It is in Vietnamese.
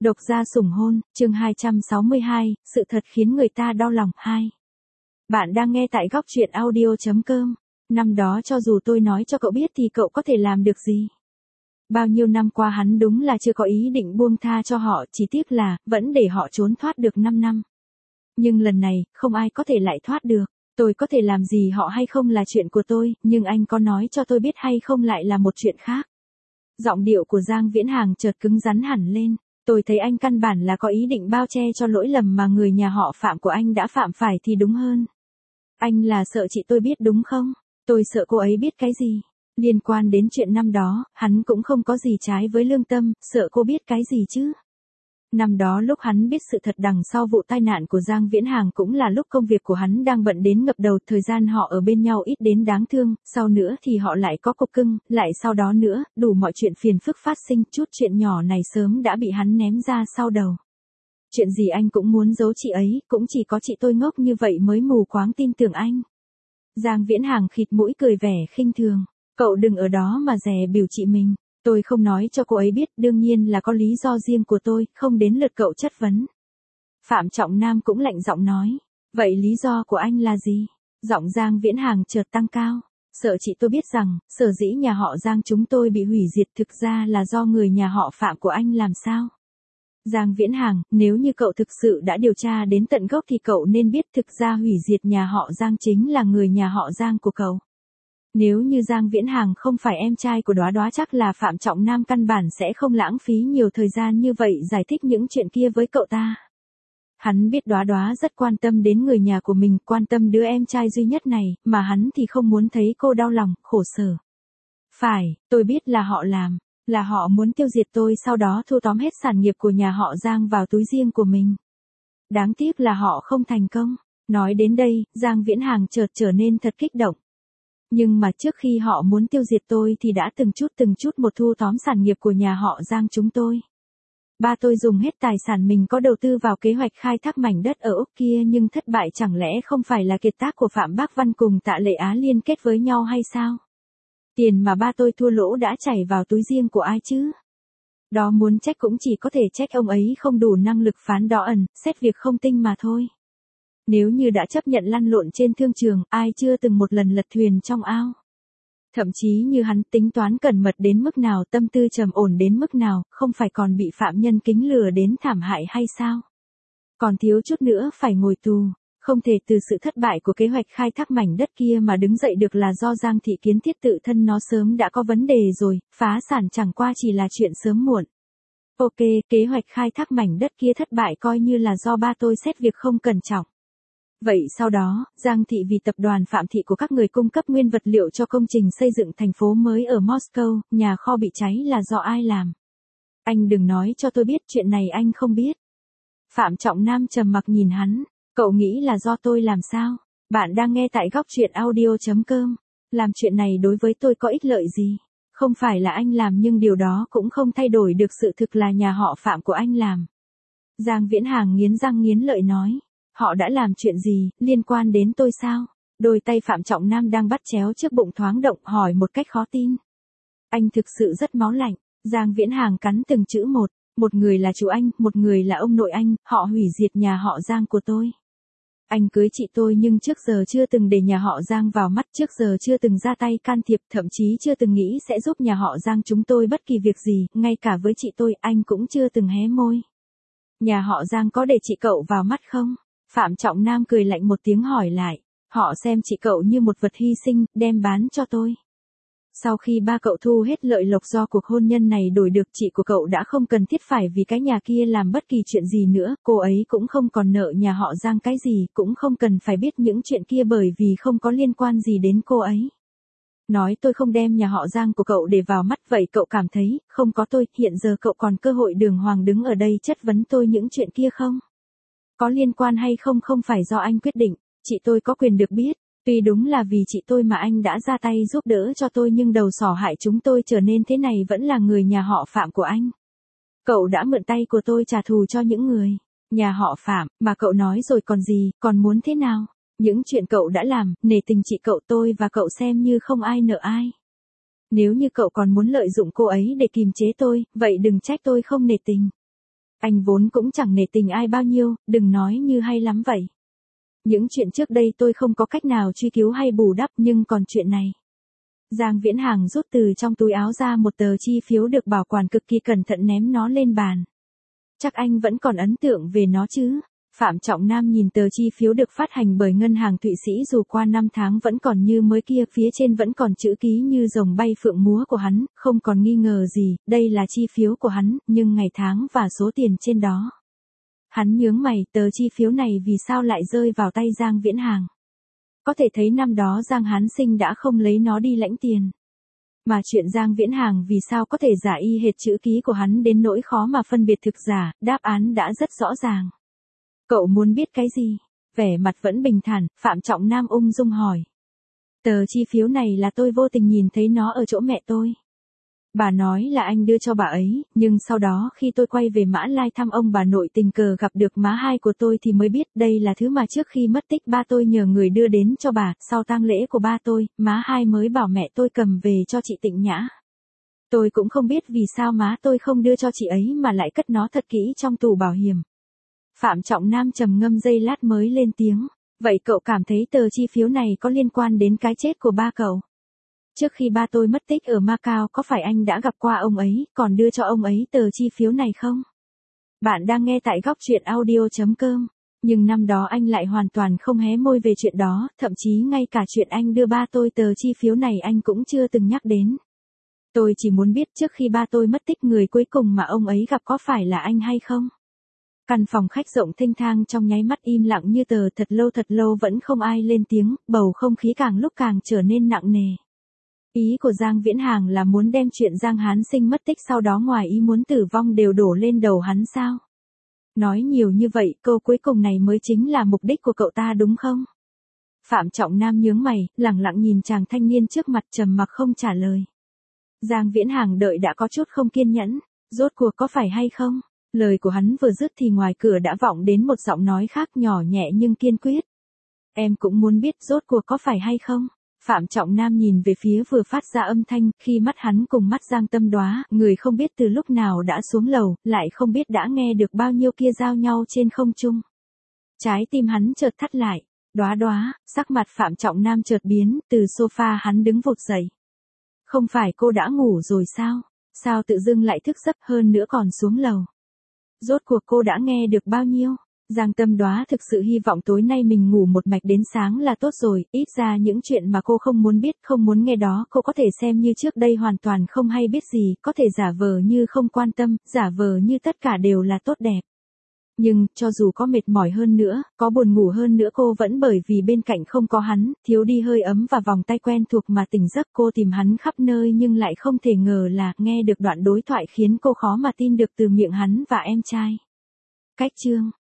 Độc gia sủng hôn, chương 262, sự thật khiến người ta đau lòng 2. Bạn đang nghe tại góc truyện audio.com. Năm đó cho dù tôi nói cho cậu biết thì cậu có thể làm được gì? Bao nhiêu năm qua hắn đúng là chưa có ý định buông tha cho họ, chỉ tiếc là, vẫn để họ trốn thoát được 5 năm. Nhưng lần này, không ai có thể lại thoát được. Tôi có thể làm gì họ hay không là chuyện của tôi, nhưng anh có nói cho tôi biết hay không lại là một chuyện khác. Giọng điệu của Giang Viễn Hàng chợt cứng rắn hẳn lên. Tôi thấy anh căn bản là có ý định bao che cho lỗi lầm mà người nhà họ Phạm của anh đã phạm phải thì đúng hơn. Anh là sợ chị tôi biết đúng không? Tôi sợ cô ấy biết cái gì? Liên quan đến chuyện năm đó, hắn cũng không có gì trái với lương tâm, sợ cô biết cái gì chứ? Năm đó lúc hắn biết sự thật đằng sau vụ tai nạn của Giang Viễn Hàng cũng là lúc công việc của hắn đang bận đến ngập đầu, thời gian họ ở bên nhau ít đến đáng thương, sau nữa thì họ lại có cục cưng, lại sau đó nữa, đủ mọi chuyện phiền phức phát sinh, chút chuyện nhỏ này sớm đã bị hắn ném ra sau đầu. Chuyện gì anh cũng muốn giấu chị ấy, cũng chỉ có chị tôi ngốc như vậy mới mù quáng tin tưởng anh. Giang Viễn Hàng khịt mũi cười vẻ khinh thường, cậu đừng ở đó mà dè bỉu chị mình. Tôi không nói cho cô ấy biết, đương nhiên là có lý do riêng của tôi, không đến lượt cậu chất vấn. Phạm Trọng Nam cũng lạnh giọng nói. Vậy lý do của anh là gì? Giọng Giang Viễn Hàng chợt tăng cao. Sợ chị tôi biết rằng, sở dĩ nhà họ Giang chúng tôi bị hủy diệt thực ra là do người nhà họ Phạm của anh làm sao? Giang Viễn Hàng, nếu như cậu thực sự đã điều tra đến tận gốc thì cậu nên biết thực ra hủy diệt nhà họ Giang chính là người nhà họ Giang của cậu. Nếu như Giang Viễn Hàng không phải em trai của Đóa Đóa chắc là Phạm Trọng Nam căn bản sẽ không lãng phí nhiều thời gian như vậy giải thích những chuyện kia với cậu ta. Hắn biết Đóa Đóa rất quan tâm đến người nhà của mình, quan tâm đứa em trai duy nhất này, mà hắn thì không muốn thấy cô đau lòng, khổ sở. Phải, tôi biết là họ làm, là họ muốn tiêu diệt tôi sau đó thu tóm hết sản nghiệp của nhà họ Giang vào túi riêng của mình. Đáng tiếc là họ không thành công. Nói đến đây, Giang Viễn Hàng chợt trở nên thật kích động. Nhưng mà trước khi họ muốn tiêu diệt tôi thì đã từng chút một thu tóm sản nghiệp của nhà họ Giang chúng tôi. Ba tôi dùng hết tài sản mình có đầu tư vào kế hoạch khai thác mảnh đất ở Úc kia nhưng thất bại, chẳng lẽ không phải là kiệt tác của Phạm Bác Văn cùng Tạ Lệ Á liên kết với nhau hay sao? Tiền mà ba tôi thua lỗ đã chảy vào túi riêng của ai chứ? Đó muốn trách cũng chỉ có thể trách ông ấy không đủ năng lực phán đoán ẩn, xét việc không tinh mà thôi. Nếu như đã chấp nhận lăn lộn trên thương trường, ai chưa từng một lần lật thuyền trong ao. Thậm chí như hắn tính toán cẩn mật đến mức nào, tâm tư trầm ổn đến mức nào, không phải còn bị phạm nhân kính lừa đến thảm hại hay sao? Còn thiếu chút nữa phải ngồi tù. Không thể từ sự thất bại của kế hoạch khai thác mảnh đất kia mà đứng dậy được là do Giang Thị Kiến Thiết tự thân nó sớm đã có vấn đề rồi, phá sản chẳng qua chỉ là chuyện sớm muộn. Ok, kế hoạch khai thác mảnh đất kia thất bại coi như là do ba tôi xét việc không cẩn trọng. Vậy sau đó, Giang Thị vì tập đoàn Phạm Thị của các người cung cấp nguyên vật liệu cho công trình xây dựng thành phố mới ở Moscow, nhà kho bị cháy là do ai làm? Anh đừng nói cho tôi biết, chuyện này anh không biết. Phạm Trọng Nam trầm mặc nhìn hắn. Cậu nghĩ là do tôi làm sao? Bạn đang nghe tại góc truyện audio.com. Làm chuyện này đối với tôi có ích lợi gì? Không phải là anh làm nhưng điều đó cũng không thay đổi được sự thực là nhà họ Phạm của anh làm. Giang Viễn Hàng nghiến răng nghiến lợi nói. Họ đã làm chuyện gì, liên quan đến tôi sao? Đôi tay Phạm Trọng Nam đang bắt chéo trước bụng thoáng động, hỏi một cách khó tin. Anh thực sự rất máu lạnh. Giang Viễn Hàng cắn từng chữ một. Một người là chú anh, một người là ông nội anh, họ hủy diệt nhà họ Giang của tôi. Anh cưới chị tôi nhưng trước giờ chưa từng để nhà họ Giang vào mắt, trước giờ chưa từng ra tay can thiệp, thậm chí chưa từng nghĩ sẽ giúp nhà họ Giang chúng tôi bất kỳ việc gì, ngay cả với chị tôi, anh cũng chưa từng hé môi. Nhà họ Giang có để chị cậu vào mắt không? Phạm Trọng Nam cười lạnh một tiếng hỏi lại. Họ xem chị cậu như một vật hy sinh, đem bán cho tôi. Sau khi ba cậu thu hết lợi lộc do cuộc hôn nhân này đổi được, chị của cậu đã không cần thiết phải vì cái nhà kia làm bất kỳ chuyện gì nữa, cô ấy cũng không còn nợ nhà họ Giang cái gì, cũng không cần phải biết những chuyện kia bởi vì không có liên quan gì đến cô ấy. Nói tôi không đem nhà họ Giang của cậu để vào mắt, vậy cậu cảm thấy, không có tôi, hiện giờ cậu còn cơ hội đường hoàng đứng ở đây chất vấn tôi những chuyện kia không? Có liên quan hay không không phải do anh quyết định, chị tôi có quyền được biết. Tuy đúng là vì chị tôi mà anh đã ra tay giúp đỡ cho tôi nhưng đầu sỏ hại chúng tôi trở nên thế này vẫn là người nhà họ Phạm của anh. Cậu đã mượn tay của tôi trả thù cho những người nhà họ Phạm, mà cậu nói rồi còn gì, còn muốn thế nào? Những chuyện cậu đã làm, nể tình chị cậu tôi và cậu xem như không ai nợ ai. Nếu như cậu còn muốn lợi dụng cô ấy để kìm chế tôi, vậy đừng trách tôi không nể tình. Anh vốn cũng chẳng nể tình ai bao nhiêu, đừng nói như hay lắm vậy. Những chuyện trước đây tôi không có cách nào truy cứu hay bù đắp, nhưng còn chuyện này. Giang Viễn Hàng rút từ trong túi áo ra một tờ chi phiếu được bảo quản cực kỳ cẩn thận, ném nó lên bàn. Chắc anh vẫn còn ấn tượng về nó chứ? Phạm Trọng Nam nhìn tờ chi phiếu được phát hành bởi ngân hàng Thụy Sĩ, dù qua 5 tháng vẫn còn như mới kia, phía trên vẫn còn chữ ký như rồng bay phượng múa của hắn, không còn nghi ngờ gì, đây là chi phiếu của hắn, nhưng ngày tháng và số tiền trên đó. Hắn nhướng mày, tờ chi phiếu này vì sao lại rơi vào tay Giang Viễn Hàng? Có thể thấy năm đó Giang Hán Sinh đã không lấy nó đi lãnh tiền. Mà chuyện Giang Viễn Hàng vì sao có thể giả y hệt chữ ký của hắn đến nỗi khó mà phân biệt thực giả, đáp án đã rất rõ ràng. Cậu muốn biết cái gì? Vẻ mặt vẫn bình thản, Phạm Trọng Nam ung dung hỏi. Tờ chi phiếu này là tôi vô tình nhìn thấy nó ở chỗ mẹ tôi. Bà nói là anh đưa cho bà ấy, nhưng sau đó khi tôi quay về Mã Lai thăm ông bà nội, tình cờ gặp được má hai của tôi thì mới biết đây là thứ mà trước khi mất tích ba tôi nhờ người đưa đến cho bà, sau tang lễ của ba tôi, má hai mới bảo mẹ tôi cầm về cho chị Tịnh Nhã. Tôi cũng không biết vì sao má tôi không đưa cho chị ấy mà lại cất nó thật kỹ trong tủ bảo hiểm. Phạm Trọng Nam trầm ngâm giây lát mới lên tiếng. Vậy cậu cảm thấy tờ chi phiếu này có liên quan đến cái chết của ba cậu? Trước khi ba tôi mất tích ở Macau, có phải anh đã gặp qua ông ấy, còn đưa cho ông ấy tờ chi phiếu này không? Bạn đang nghe tại góc truyện audio.com. Nhưng năm đó anh lại hoàn toàn không hé môi về chuyện đó, thậm chí ngay cả chuyện anh đưa ba tôi tờ chi phiếu này anh cũng chưa từng nhắc đến. Tôi chỉ muốn biết trước khi ba tôi mất tích, người cuối cùng mà ông ấy gặp có phải là anh hay không? Căn phòng khách rộng thênh thang trong nháy mắt im lặng như tờ, thật lâu vẫn không ai lên tiếng, bầu không khí càng lúc càng trở nên nặng nề. Ý của Giang Viễn Hàng là muốn đem chuyện Giang Hán Sinh mất tích sau đó ngoài ý muốn tử vong đều đổ lên đầu hắn sao? Nói nhiều như vậy, câu cuối cùng này mới chính là mục đích của cậu ta đúng không? Phạm Trọng Nam nhướng mày, lẳng lặng nhìn chàng thanh niên trước mặt, trầm mặc không trả lời. Giang Viễn Hàng đợi đã có chút không kiên nhẫn, rốt cuộc có phải hay không? Lời của hắn vừa dứt thì ngoài cửa đã vọng đến một giọng nói khác, nhỏ nhẹ nhưng kiên quyết. Em cũng muốn biết rốt cuộc có phải hay không? Phạm Trọng Nam nhìn về phía vừa phát ra âm thanh, khi mắt hắn cùng mắt Giang Tâm Đóa, người không biết từ lúc nào đã xuống lầu, lại không biết đã nghe được bao nhiêu kia giao nhau trên không trung. Trái tim hắn chợt thắt lại. Đóa, sắc mặt Phạm Trọng Nam chợt biến, từ sofa hắn đứng vụt dậy. Không phải cô đã ngủ rồi sao? Sao tự dưng lại thức giấc, hơn nữa còn xuống lầu? Rốt cuộc cô đã nghe được bao nhiêu? Giang Tâm Đóa thực sự hy vọng tối nay mình ngủ một mạch đến sáng là tốt rồi, ít ra những chuyện mà cô không muốn biết, không muốn nghe đó, cô có thể xem như trước đây hoàn toàn không hay biết gì, có thể giả vờ như không quan tâm, giả vờ như tất cả đều là tốt đẹp. Nhưng, cho dù có mệt mỏi hơn nữa, có buồn ngủ hơn nữa, cô vẫn bởi vì bên cạnh không có hắn, thiếu đi hơi ấm và vòng tay quen thuộc mà tỉnh giấc. Cô tìm hắn khắp nơi nhưng lại không thể ngờ là nghe được đoạn đối thoại khiến cô khó mà tin được từ miệng hắn và em trai. Cách chương